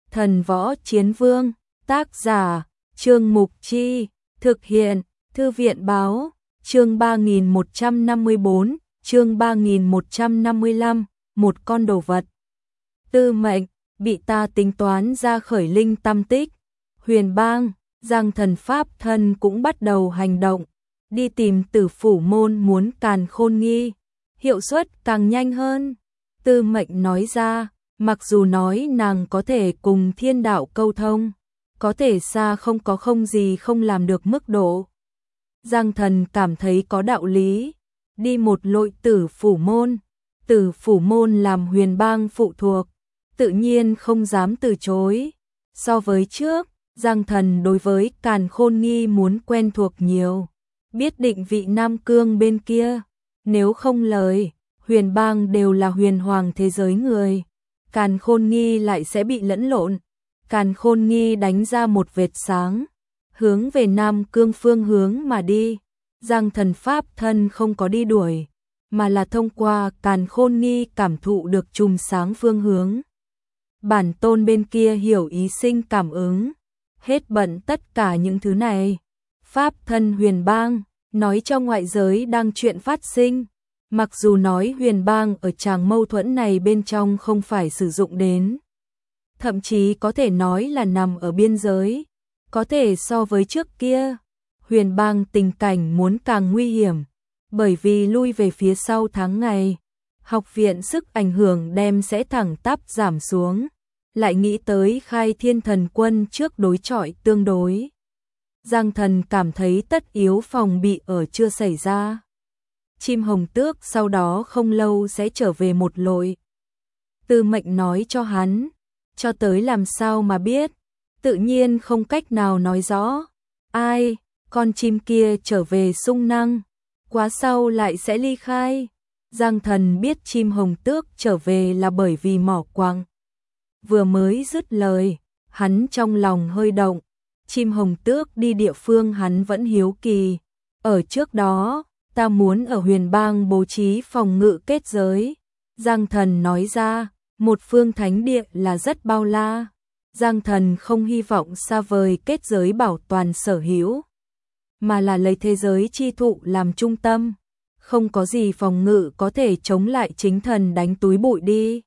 Thần Võ Chiến Vương, tác giả, Trương Mục Chi, thực hiện, Thư viện báo, chương 3154, chương 3155, một con đồ vật. Tư Mệnh, bị ta tính toán ra khởi linh tâm tích. Huyền Bang, Giang Thần Pháp Thân cũng bắt đầu hành động, đi tìm Tử Phủ Môn muốn Càn Khôn Nghi, hiệu suất càng nhanh hơn. Tư Mệnh nói ra, mặc dù nói nàng có thể cùng thiên đạo câu thông, có thể xa không có không gì không làm được mức độ. Giang Thần cảm thấy có đạo lý, đi một lội Tử Phủ Môn. Tử Phủ Môn làm Huyền Bang phụ thuộc, tự nhiên không dám từ chối. So với trước, Giang Thần đối với Càn Khôn Nghi muốn quen thuộc nhiều, biết định vị Nam Cương bên kia, nếu không lời, Huyền Bang đều là huyền hoàng thế giới người, Càn Khôn Nghi lại sẽ bị lẫn lộn. Càn Khôn Nghi đánh ra một vệt sáng, hướng về Nam Cương phương hướng mà đi. Giang Thần Pháp Thân không có đi đuổi, mà là thông qua Càn Khôn Nghi cảm thụ được chùm sáng phương hướng. Bản tôn bên kia hiểu ý sinh cảm ứng, hết bận tất cả những thứ này. Pháp Thân Huyền Bang, nói cho ngoại giới đang chuyện phát sinh. Mặc dù nói Huyền Bang ở tràng mâu thuẫn này bên trong không phải sử dụng đến, thậm chí có thể nói là nằm ở biên giới, có thể so với trước kia, Huyền Bang tình cảnh muốn càng nguy hiểm, bởi vì lui về phía sau tháng ngày, học viện sức ảnh hưởng đem sẽ thẳng tắp giảm xuống, lại nghĩ tới Khai Thiên Thần Quân trước đối chọi tương đối. Giang Thần cảm thấy tất yếu phòng bị ở chưa xảy ra. Chim Hồng Tước sau đó không lâu sẽ trở về một lội. Tư Mệnh nói cho hắn, cho tới làm sao mà biết, tự nhiên không cách nào nói rõ. Ai, con chim kia trở về sung năng, quá sau lại sẽ ly khai. Giang Thần biết chim Hồng Tước trở về là bởi vì mỏ quặng. Vừa mới dứt lời, hắn trong lòng hơi động, chim Hồng Tước đi địa phương hắn vẫn hiếu kỳ. Ở trước đó, ta muốn ở Huyền Bang bố trí phòng ngự kết giới. Giang Thần nói ra, một phương thánh địa là rất bao la. Giang Thần không hy vọng xa vời kết giới bảo toàn sở hữu, mà là lấy thế giới chi thụ làm trung tâm. Không có gì phòng ngự có thể chống lại chính thần đánh túi bụi đi.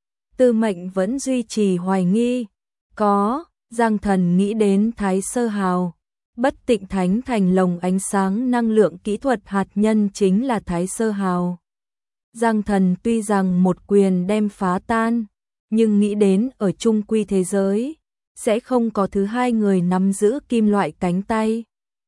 Tư Mệnh vẫn duy trì hoài nghi. Có, Giang Thần nghĩ đến Thái Sơ Hào. Bất Tịnh Thánh thành lồng ánh sáng năng lượng kỹ thuật hạt nhân chính là Thái Sơ Hào. Giang Thần tuy rằng một quyền đem phá tan, nhưng nghĩ đến ở chung quy thế giới, sẽ không có thứ hai người nắm giữ kim loại cánh tay.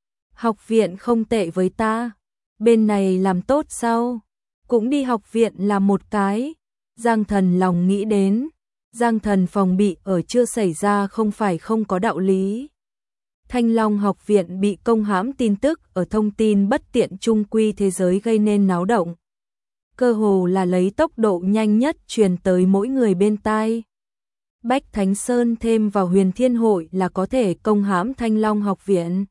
Học viện không tệ với ta, bên này làm tốt sau, cũng đi học viện làm một cái. Giang Thần lòng nghĩ đến, Giang Thần phòng bị ở chưa xảy ra không phải không có đạo lý. Thanh Long học viện bị công hãm tin tức ở thông tin bất tiện trung quy thế giới gây nên náo động. Cơ hồ là lấy tốc độ nhanh nhất truyền tới mỗi người bên tai. Bách Thánh Sơn thêm vào Huyền Thiên Hội là có thể công hãm Thanh Long học viện.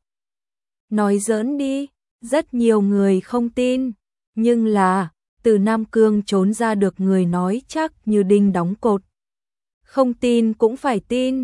Nói giỡn đi, rất nhiều người không tin, nhưng là từ Nam Cương trốn ra được người nói chắc như đinh đóng cột. Không tin cũng phải tin.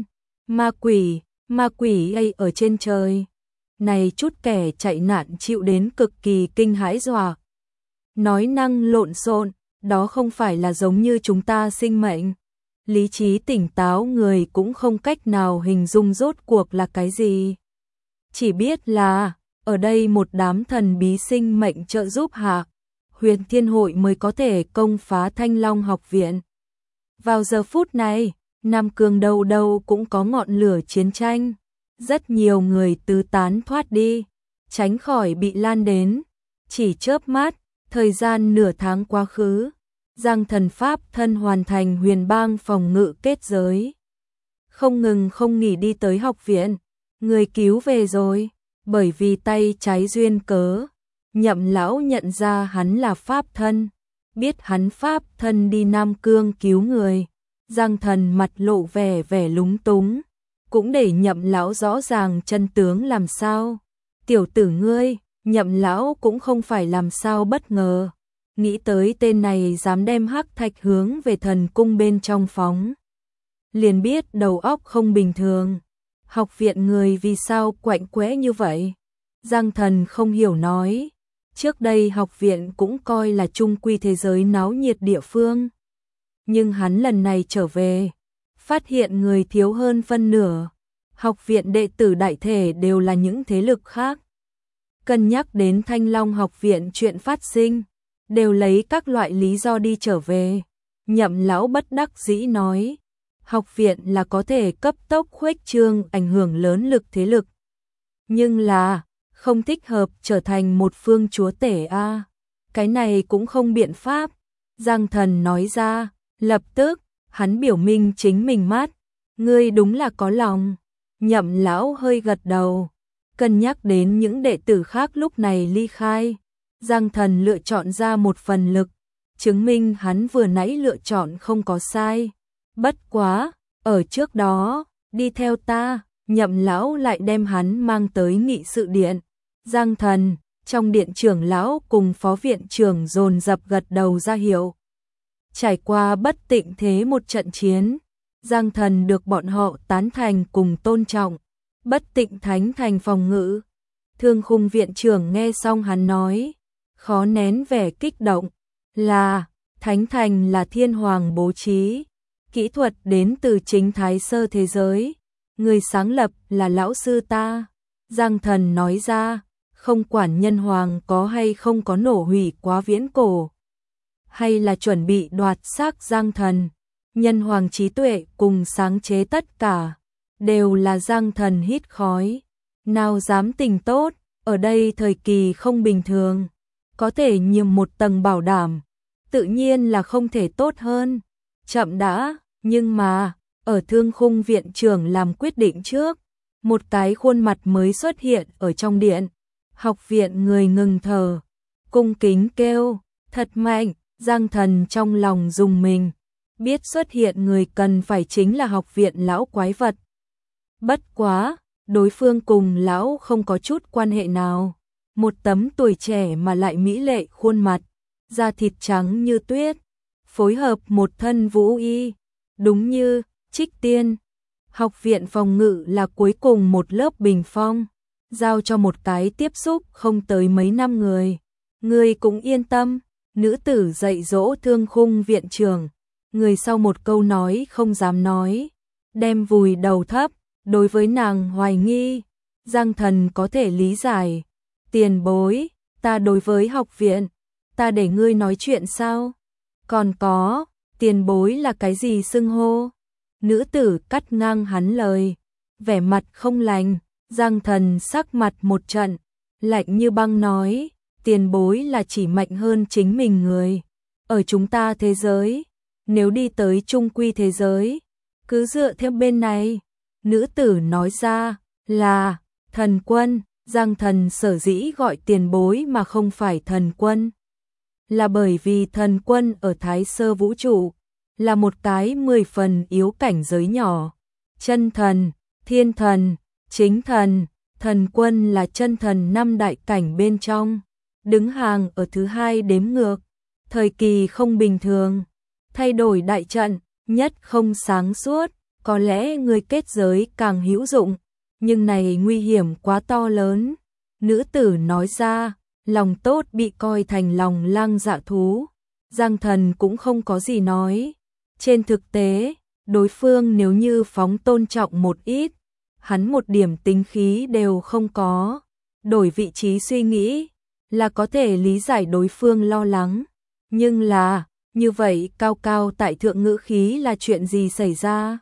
Ma quỷ ấy ở trên trời. Này chút kẻ chạy nạn chịu đến cực kỳ kinh hãi dọa. Nói năng lộn xộn, đó không phải là giống như chúng ta sinh mệnh. Lý trí tỉnh táo người cũng không cách nào hình dung rốt cuộc là cái gì. Chỉ biết là, ở đây một đám thần bí sinh mệnh trợ giúp hạ, Huyền Thiên Hội mới có thể công phá Thanh Long học viện. Vào giờ phút này, Nam Cương đâu đâu cũng có ngọn lửa chiến tranh. Rất nhiều người tứ tán thoát đi, tránh khỏi bị lan đến. Chỉ chớp mắt, thời gian nửa tháng quá khứ, Giang Thần Pháp Thân hoàn thành Huyền Bang phòng ngự kết giới. Không ngừng không nghỉ đi tới học viện, người cứu về rồi, bởi vì tay trái duyên cớ. Nhậm lão nhận ra hắn là Pháp Thân, biết hắn Pháp Thân đi Nam Cương cứu người. Giang Thần mặt lộ vẻ lúng túng, cũng để Nhậm lão rõ ràng chân tướng làm sao. Tiểu tử ngươi, Nhậm lão cũng không phải làm sao bất ngờ, nghĩ tới tên này dám đem hắc thạch hướng về thần cung bên trong phóng. liền biết đầu óc không bình thường. Học viện người vì sao quạnh quẽ như vậy? Giang Thần không hiểu nói. Trước đây học viện cũng coi là trung quy thế giới náo nhiệt địa phương. Nhưng hắn lần này trở về, phát hiện người thiếu hơn phân nửa. Học viện đệ tử đại thể đều là những thế lực khác. Cân nhắc đến Thanh Long học viện chuyện phát sinh, đều lấy các loại lý do đi trở về. Nhậm lão bất đắc dĩ nói, học viện là có thể cấp tốc khuếch trương ảnh hưởng lớn lực thế lực. Nhưng là, không thích hợp trở thành một phương chúa tể a. Cái này cũng không biện pháp. Giang Thần nói ra, lập tức, hắn biểu minh chính mình mát. Ngươi đúng là có lòng. Nhậm lão hơi gật đầu. Cân nhắc đến những đệ tử khác lúc này ly khai. Giang Thần lựa chọn ra một phần lực, chứng minh hắn vừa nãy lựa chọn không có sai. Bất quá, ở trước đó, đi theo ta, Nhậm lão lại đem hắn mang tới nghị sự điện. Giang Thần, trong điện trưởng lão cùng phó viện trưởng dồn dập gật đầu ra hiệu. Trải qua bất tịnh thế một trận chiến, Giang Thần được bọn họ tán thành cùng tôn trọng. Bất tịnh thánh thành phòng ngự. Thương Khung viện trưởng nghe xong hắn nói, khó nén vẻ kích động, là thánh thành là thiên hoàng bố trí, kỹ thuật đến từ chính Thái Sơ thế giới, người sáng lập là lão sư ta. Giang Thần nói ra, không quản nhân hoàng có hay không có nổ hủy quá viễn cổ, hay là chuẩn bị đoạt xác Giang Thần, nhân hoàng trí tuệ cùng sáng chế tất cả, đều là Giang Thần hít khói. Nào dám tình tốt, ở đây thời kỳ không bình thường, có thể nhiều một tầng bảo đảm, tự nhiên là không thể tốt hơn. Chậm đã, nhưng mà, ở Thương Khung viện trưởng làm quyết định trước, một cái khuôn mặt mới xuất hiện ở trong điện. Học viện người ngừng thở, cung kính kêu, thật mạnh. Giang Thần trong lòng rùng mình, biết xuất hiện người cần phải chính là học viện lão quái vật. Bất quá, đối phương cùng lão không có chút quan hệ nào. Một tấm tuổi trẻ mà lại mỹ lệ khuôn mặt, da thịt trắng như tuyết, phối hợp một thân vũ y, đúng như Trích Tiên. Học viện phòng ngự là cuối cùng một lớp bình phong, giao cho một cái tiếp xúc không tới mấy năm người. Người cũng yên tâm. Nữ tử dạy dỗ Thương Khung viện trưởng, người sau một câu nói không dám nói, đem vùi đầu thấp, đối với nàng hoài nghi. Giang Thần có thể lý giải, tiền bối, ta đối với học viện, ta để ngươi nói chuyện sao? Còn có, tiền bối là cái gì xưng hô? Nữ tử cắt ngang hắn lời, vẻ mặt không lành. Giang Thần sắc mặt một trận, lạnh như băng nói, tiền bối là chỉ mạnh hơn chính mình người. Ở chúng ta thế giới, nếu đi tới trung quy thế giới, cứ dựa theo bên này. Nữ tử nói ra, là thần quân. Giang Thần sở dĩ gọi tiền bối mà không phải thần quân, là bởi vì thần quân ở Thái Sơ vũ trụ, là một cái 10 phần yếu cảnh giới nhỏ. Chân thần, thiên thần, chính thần, thần quân là chân thần 5 đại cảnh bên trong, đứng hàng ở thứ 2 đếm ngược. Thời kỳ không bình thường, thay đổi đại trận, nhất không sáng suốt, có lẽ người kết giới càng hữu dụng, nhưng này nguy hiểm quá to lớn. Nữ tử nói ra, lòng tốt bị coi thành lòng lang dạ thú. Giang Thần cũng không có gì nói. Trên thực tế, đối phương nếu như phóng tôn trọng một ít, hắn một điểm tính khí đều không có, đổi vị trí suy nghĩ, là có thể lý giải đối phương lo lắng. Nhưng là, như vậy cao cao tại thượng ngữ khí là chuyện gì xảy ra?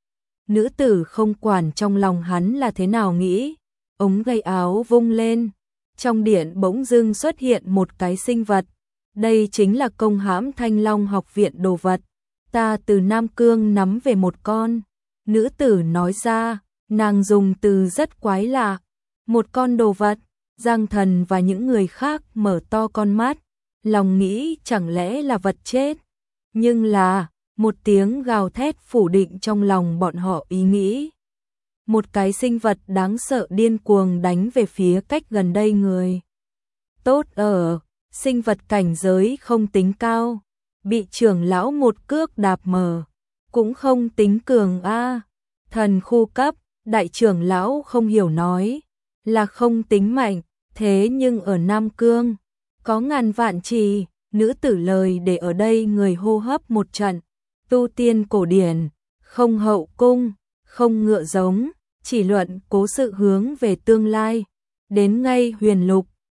Nữ tử không quản trong lòng hắn là thế nào nghĩ, ống tay áo vung lên, trong điện bỗng dưng xuất hiện một cái sinh vật. Đây chính là công hãm Thanh Long học viện đồ vật. Ta từ Nam Cương nắm về một con. Nữ tử nói ra, nàng dùng từ rất quái lạ. Một con đồ vật. Giang Thần và những người khác mở to con mắt, lòng nghĩ chẳng lẽ là vật chết. Nhưng là, một tiếng gào thét phủ định trong lòng bọn họ ý nghĩ. Một cái sinh vật đáng sợ điên cuồng đánh về phía cách gần đây người. Tốt ở, sinh vật cảnh giới không tính cao, bị trưởng lão một cước đạp mờ. cũng không tính cường a. Thần khu cấp, đại trưởng lão không hiểu nói, là không tính mạnh, thế nhưng ở Nam Cương, có ngàn vạn trì, nữ tử lời để ở đây người hô hấp một trận, tu tiên cổ điển, không hậu cung, không ngựa giống, chỉ luận cố sự hướng về tương lai, đến ngay huyền lục,